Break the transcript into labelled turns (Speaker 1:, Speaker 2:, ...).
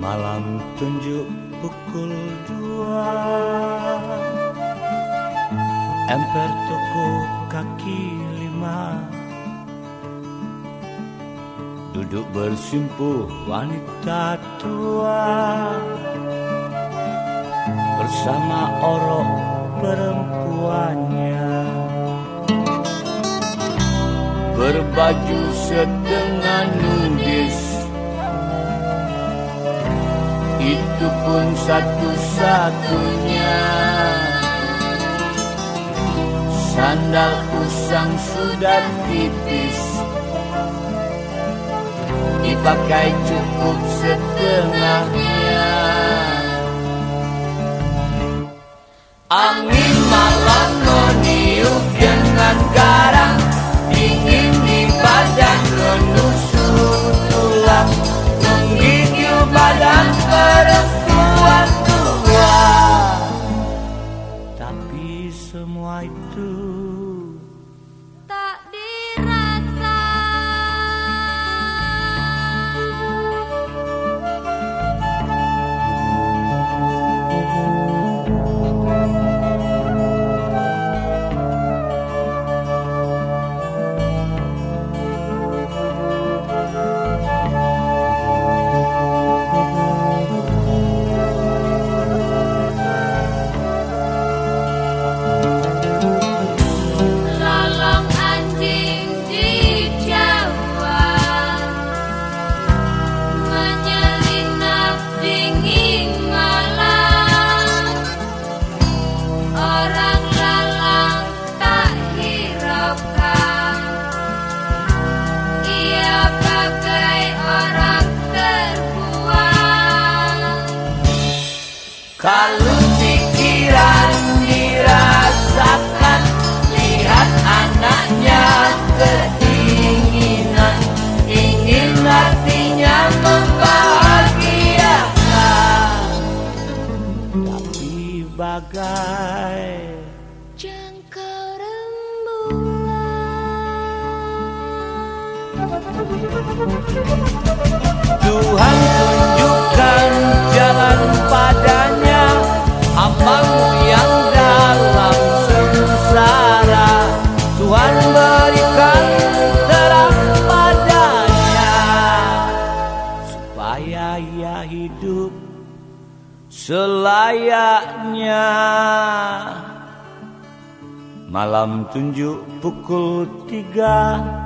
Speaker 1: Malam tunjuk pukul 2, emper toko kaki 5, duduk bersimpuh wanita tua bersama orok perempuannya, berbaju setengah nudis. Itu pun satu-satunya. Sandal usang sudah tipis, dipakai cukup setengahnya. Angin malam meniup dengan garang, dingin di badan menusuk tulang, menggigil badan perempuan tua. Tapi semua itu
Speaker 2: tak dirasa.
Speaker 1: kalau pikiran dirasakan, lihat anaknya kedinginan, ingin hatinya membahagiakan, tapi bagai
Speaker 2: Jangkau rembulan.
Speaker 1: Tuhan tunjukkan jalan padanya, hambamu yang dalam sengsara. Tuhan berikan terang padanya, supaya ia hidup selayaknya. Malam tunjuk pukul 3,